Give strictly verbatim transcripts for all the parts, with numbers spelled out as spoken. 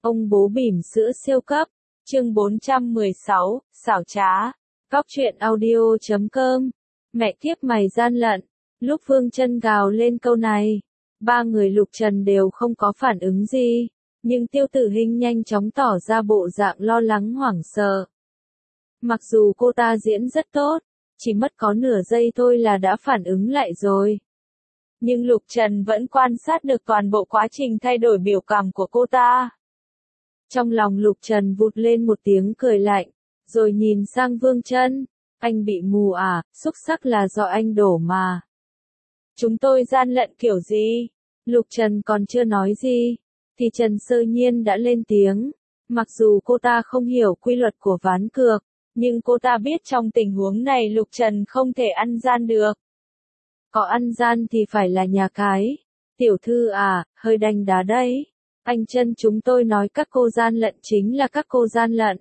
Ông bố bỉm sữa siêu cấp, chương bốn trăm mười sáu, xảo trá, góc truyện audio chấm com, mẹ kiếp mày gian lận, lúc Vương Chân gào lên câu này, ba người Lục Trần đều không có phản ứng gì, nhưng Tiêu Tử Hinh nhanh chóng tỏ ra bộ dạng lo lắng hoảng sợ. Mặc dù cô ta diễn rất tốt, chỉ mất có nửa giây thôi là đã phản ứng lại rồi. Nhưng Lục Trần vẫn quan sát được toàn bộ quá trình thay đổi biểu cảm của cô ta. Trong lòng Lục Trần vụt lên một tiếng cười lạnh, rồi nhìn sang Vương Chân, anh bị mù à, xúc sắc là do anh đổ mà. Chúng tôi gian lận kiểu gì? Lục Trần còn chưa nói gì, thì Trần Sơ Nhiên đã lên tiếng. Mặc dù cô ta không hiểu quy luật của ván cược, nhưng cô ta biết trong tình huống này Lục Trần không thể ăn gian được. Có ăn gian thì phải là nhà cái. Tiểu thư à, hơi đanh đá đấy. Anh Chân chúng tôi nói các cô gian lận chính là các cô gian lận.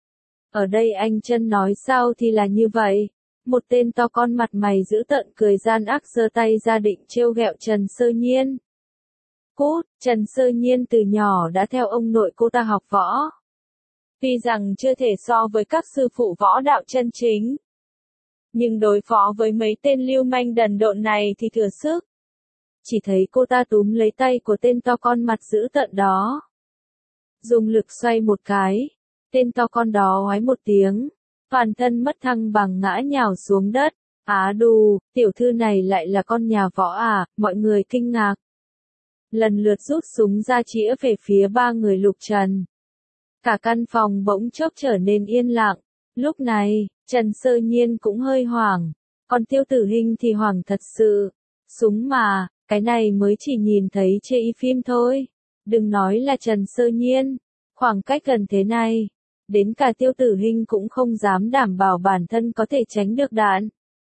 Ở đây anh Chân nói sao thì là như vậy. Một tên to con mặt mày dữ tợn cười gian ác giơ tay ra định trêu ghẹo Trần Sơ Nhiên. Cút, Trần Sơ Nhiên từ nhỏ đã theo ông nội cô ta học võ. Tuy rằng chưa thể so với các sư phụ võ đạo chân chính, nhưng đối phó với mấy tên lưu manh đần độn này thì thừa sức. Chỉ thấy cô ta túm lấy tay của tên to con mặt dữ tợn đó, dùng lực xoay một cái, tên to con đó oái một tiếng, toàn thân mất thăng bằng ngã nhào xuống đất. Á đù, tiểu thư này lại là con nhà võ à, mọi người kinh ngạc. Lần lượt rút súng ra chĩa về phía ba người Lục Trần. Cả căn phòng bỗng chốc trở nên yên lặng. Lúc này, Trần Sơ Nhiên cũng hơi hoảng, còn Tiêu Tử Hinh thì hoảng thật sự. Súng mà, cái này mới chỉ nhìn thấy chê y phim thôi. Đừng nói là Trần Sơ Nhiên, khoảng cách gần thế này, đến cả Tiêu Tử Hinh cũng không dám đảm bảo bản thân có thể tránh được đạn.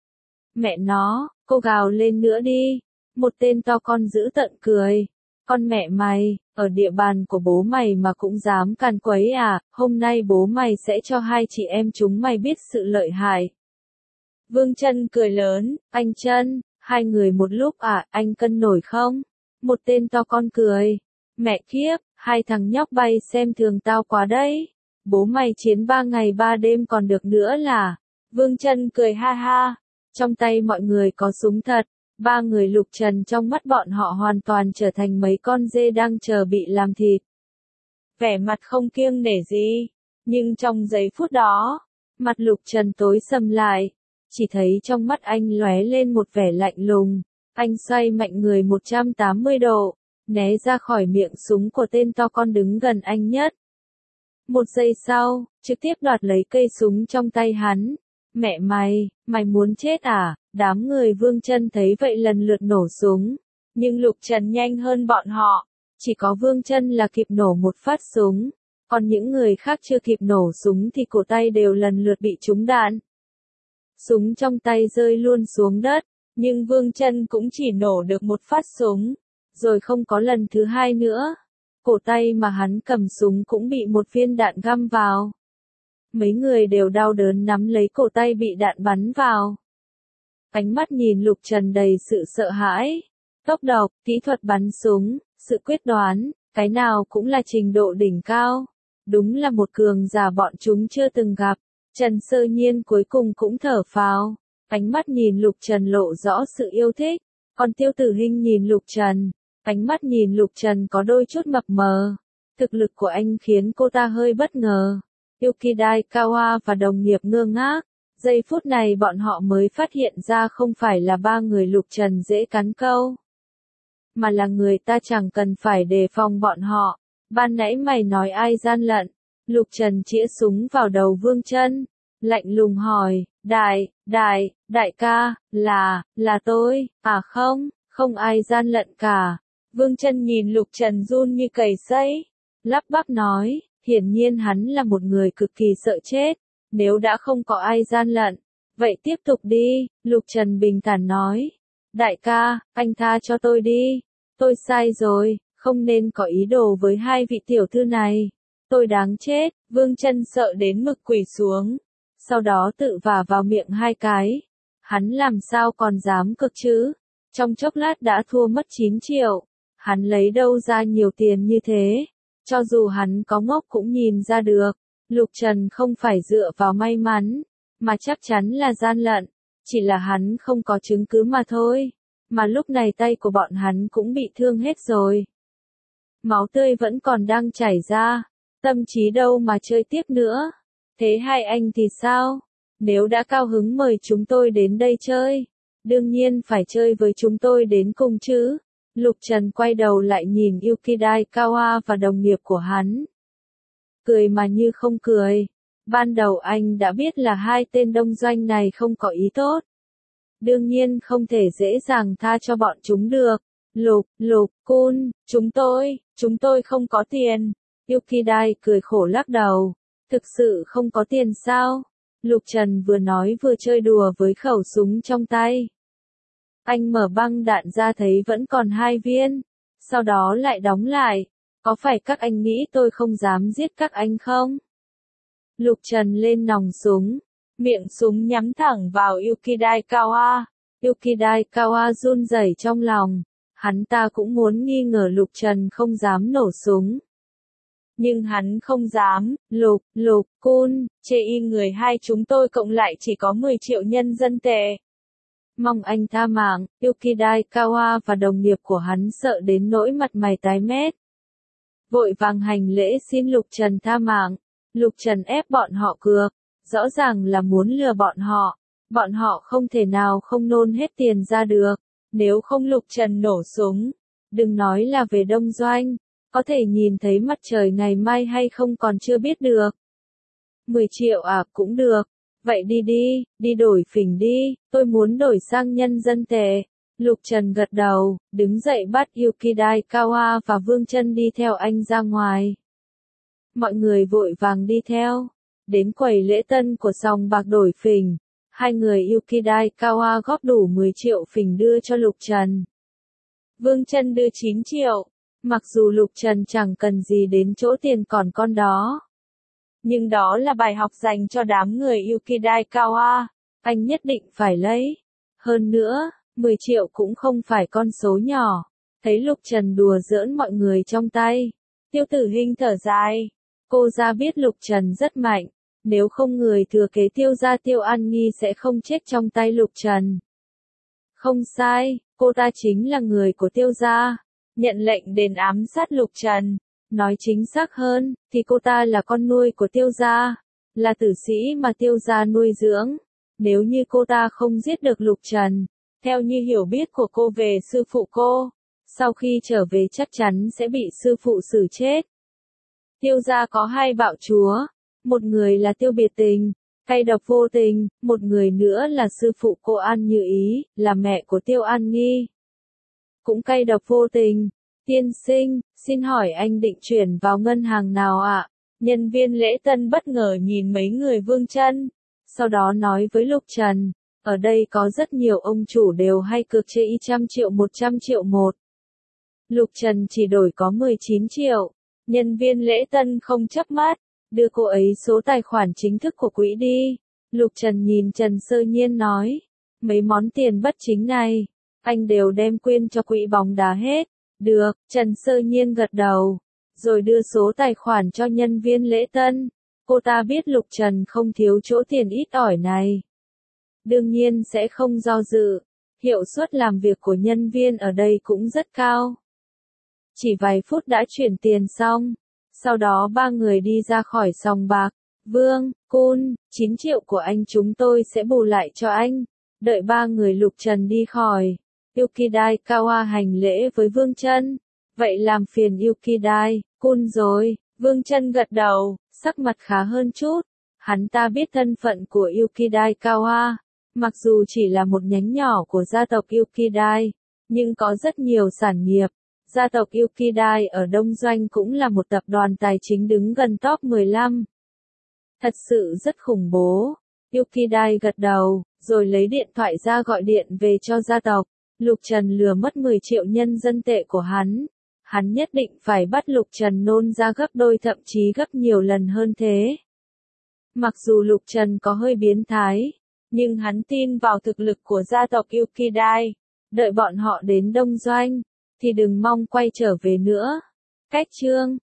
Mẹ nó, cô gào lên nữa đi. Một tên to con dữ tợn cười. Con mẹ mày, ở địa bàn của bố mày mà cũng dám càn quấy à, hôm nay bố mày sẽ cho hai chị em chúng mày biết sự lợi hại. Vương Chân cười lớn, anh Chân, hai người một lúc à, anh cân nổi không? Một tên to con cười, mẹ kiếp, hai thằng nhóc bay xem thường tao quá đấy. Bố mày chiến ba ngày ba đêm còn được nữa là. Vương Chân cười ha ha, trong tay mọi người có súng thật. Ba người Lục Trần trong mắt bọn họ hoàn toàn trở thành mấy con dê đang chờ bị làm thịt. Vẻ mặt không kiêng nể gì, nhưng trong giây phút đó, mặt Lục Trần tối sầm lại, chỉ thấy trong mắt anh lóe lên một vẻ lạnh lùng, anh xoay mạnh người một trăm tám mươi độ, né ra khỏi miệng súng của tên to con đứng gần anh nhất. Một giây sau, trực tiếp đoạt lấy cây súng trong tay hắn. Mẹ mày, mày muốn chết à? Đám người Vương Chân thấy vậy lần lượt nổ súng, nhưng Lục Trần nhanh hơn bọn họ, chỉ có Vương Chân là kịp nổ một phát súng, còn những người khác chưa kịp nổ súng thì cổ tay đều lần lượt bị trúng đạn. Súng trong tay rơi luôn xuống đất, nhưng Vương Chân cũng chỉ nổ được một phát súng, rồi không có lần thứ hai nữa. Cổ tay mà hắn cầm súng cũng bị một viên đạn găm vào. Mấy người đều đau đớn nắm lấy cổ tay bị đạn bắn vào. Ánh mắt nhìn Lục Trần đầy sự sợ hãi. Tốc độ, kỹ thuật bắn súng, sự quyết đoán, cái nào cũng là trình độ đỉnh cao. Đúng là một cường giả bọn chúng chưa từng gặp. Trần Sơ Nhiên cuối cùng cũng thở phào. Ánh mắt nhìn Lục Trần lộ rõ sự yêu thích. Còn Tiêu Tử Hinh nhìn Lục Trần. Ánh mắt nhìn Lục Trần có đôi chút mập mờ. Thực lực của anh khiến cô ta hơi bất ngờ. Yukidai Kawa và đồng nghiệp ngơ ngác. Giây phút này bọn họ mới phát hiện ra không phải là ba người Lục Trần dễ cắn câu, mà là người ta chẳng cần phải đề phòng bọn họ. Ban nãy mày nói ai gian lận? Lục Trần chĩa súng vào đầu Vương Chân, lạnh lùng hỏi, đại, đại, đại ca, là, là tôi, à không, không ai gian lận cả. Vương Chân nhìn Lục Trần run như cầy sấy, lắp bắp nói, hiển nhiên hắn là một người cực kỳ sợ chết. Nếu đã không có ai gian lận, vậy tiếp tục đi, Lục Trần bình thản nói. Đại ca, anh tha cho tôi đi. Tôi sai rồi, không nên có ý đồ với hai vị tiểu thư này. Tôi đáng chết. Vương Chân sợ đến mực quỳ xuống, sau đó tự vả vào miệng hai cái. Hắn làm sao còn dám cực chứ? Trong chốc lát đã thua mất chín triệu. Hắn lấy đâu ra nhiều tiền như thế? Cho dù hắn có ngốc cũng nhìn ra được, Lục Trần không phải dựa vào may mắn, mà chắc chắn là gian lận, chỉ là hắn không có chứng cứ mà thôi, mà lúc này tay của bọn hắn cũng bị thương hết rồi. Máu tươi vẫn còn đang chảy ra, tâm trí đâu mà chơi tiếp nữa. Thế hai anh thì sao? Nếu đã cao hứng mời chúng tôi đến đây chơi, đương nhiên phải chơi với chúng tôi đến cùng chứ. Lục Trần quay đầu lại nhìn Yukidai Kawa và đồng nghiệp của hắn. Cười mà như không cười. Ban đầu anh đã biết là hai tên đông doanh này không có ý tốt. Đương nhiên không thể dễ dàng tha cho bọn chúng được. Lục, Lục, Kun, chúng tôi, chúng tôi không có tiền. Yukidai cười khổ lắc đầu. Thực sự không có tiền sao? Lục Trần vừa nói vừa chơi đùa với khẩu súng trong tay. Anh mở băng đạn ra thấy vẫn còn hai viên, sau đó lại đóng lại. Có phải các anh nghĩ tôi không dám giết các anh không? Lục Trần lên nòng súng, miệng súng nhắm thẳng vào Yukidai Kawa. Yukidai Kawa run rẩy trong lòng, hắn ta cũng muốn nghi ngờ Lục Trần không dám nổ súng. Nhưng hắn không dám. Lục, Lục, Kun, chê y người hai chúng tôi cộng lại chỉ có mười triệu nhân dân tệ. Mong anh tha mạng. Yukidai Kawa và đồng nghiệp của hắn sợ đến nỗi mặt mày tái mét. Vội vàng hành lễ xin Lục Trần tha mạng. Lục Trần ép bọn họ cược, rõ ràng là muốn lừa bọn họ. Bọn họ không thể nào không nôn hết tiền ra được. Nếu không Lục Trần nổ súng, đừng nói là về đông doanh, có thể nhìn thấy mặt trời ngày mai hay không còn chưa biết được. mười triệu à, cũng được. Vậy đi đi, đi đổi phỉnh đi, tôi muốn đổi sang nhân dân tệ. Lục Trần gật đầu, đứng dậy bắt Yukidai Kawa và Vương Chân đi theo anh ra ngoài. Mọi người vội vàng đi theo. Đến quầy lễ tân của sòng bạc đổi phỉnh, hai người Yukidai Kawa góp đủ mười triệu phỉnh đưa cho Lục Trần. Vương Chân đưa chín triệu. Mặc dù Lục Trần chẳng cần gì đến chỗ tiền còn con đó. Nhưng đó là bài học dành cho đám người Yukidai Kawa. Anh nhất định phải lấy. Hơn nữa, mười triệu cũng không phải con số nhỏ. Thấy Lục Trần đùa giỡn mọi người trong tay. Tiêu Tử Hinh thở dài. Cô ra biết Lục Trần rất mạnh. Nếu không người thừa kế Tiêu gia Tiêu An Nghi sẽ không chết trong tay Lục Trần. Không sai, cô ta chính là người của Tiêu gia. Nhận lệnh đến ám sát Lục Trần. Nói chính xác hơn, thì cô ta là con nuôi của Tiêu gia. Là tử sĩ mà Tiêu gia nuôi dưỡng. Nếu như cô ta không giết được Lục Trần, theo như hiểu biết của cô về sư phụ cô, sau khi trở về chắc chắn sẽ bị sư phụ xử chết. Tiêu gia có hai bạo chúa. Một người là Tiêu Biệt Tình, cay độc vô tình. Một người nữa là sư phụ cô An Như Ý, là mẹ của Tiêu An Nghi. Cũng cay độc vô tình. Tiên sinh, xin hỏi anh định chuyển vào ngân hàng nào ạ? Nhân viên lễ tân bất ngờ nhìn mấy người Vương Chân, sau đó nói với Lục Trần, ở đây có rất nhiều ông chủ đều hay cược chê y trăm triệu một trăm triệu một. Lục Trần chỉ đổi có mười chín triệu. Nhân viên lễ tân không chớp mắt, đưa cô ấy số tài khoản chính thức của quỹ đi. Lục Trần nhìn Trần Sơ Nhiên nói, mấy món tiền bất chính này, anh đều đem quyên cho quỹ bóng đá hết. Được, Trần Sơ Nhiên gật đầu, rồi đưa số tài khoản cho nhân viên lễ tân. Cô ta biết Lục Trần không thiếu chỗ tiền ít ỏi này. Đương nhiên sẽ không do dự, hiệu suất làm việc của nhân viên ở đây cũng rất cao. Chỉ vài phút đã chuyển tiền xong, sau đó ba người đi ra khỏi sòng bạc. Vương, Kun, chín triệu của anh chúng tôi sẽ bù lại cho anh. Đợi ba người Lục Trần đi khỏi. Yukidai Kawa hành lễ với Vương Chân. Vậy làm phiền Yukidai, Kun rồi. Vương Chân gật đầu, sắc mặt khá hơn chút. Hắn ta biết thân phận của Yukidai Kawa. Mặc dù chỉ là một nhánh nhỏ của gia tộc Yukidai, nhưng có rất nhiều sản nghiệp. Gia tộc Yukidai ở Đông Doanh cũng là một tập đoàn tài chính đứng gần top mười lăm. Thật sự rất khủng bố. Yukidai gật đầu, rồi lấy điện thoại ra gọi điện về cho gia tộc. Lục Trần lừa mất mười triệu nhân dân tệ của hắn. Hắn nhất định phải bắt Lục Trần nôn ra gấp đôi thậm chí gấp nhiều lần hơn thế. Mặc dù Lục Trần có hơi biến thái, nhưng hắn tin vào thực lực của gia tộc Yukidai. Đợi bọn họ đến Đông Doanh, thì đừng mong quay trở về nữa. Cách chương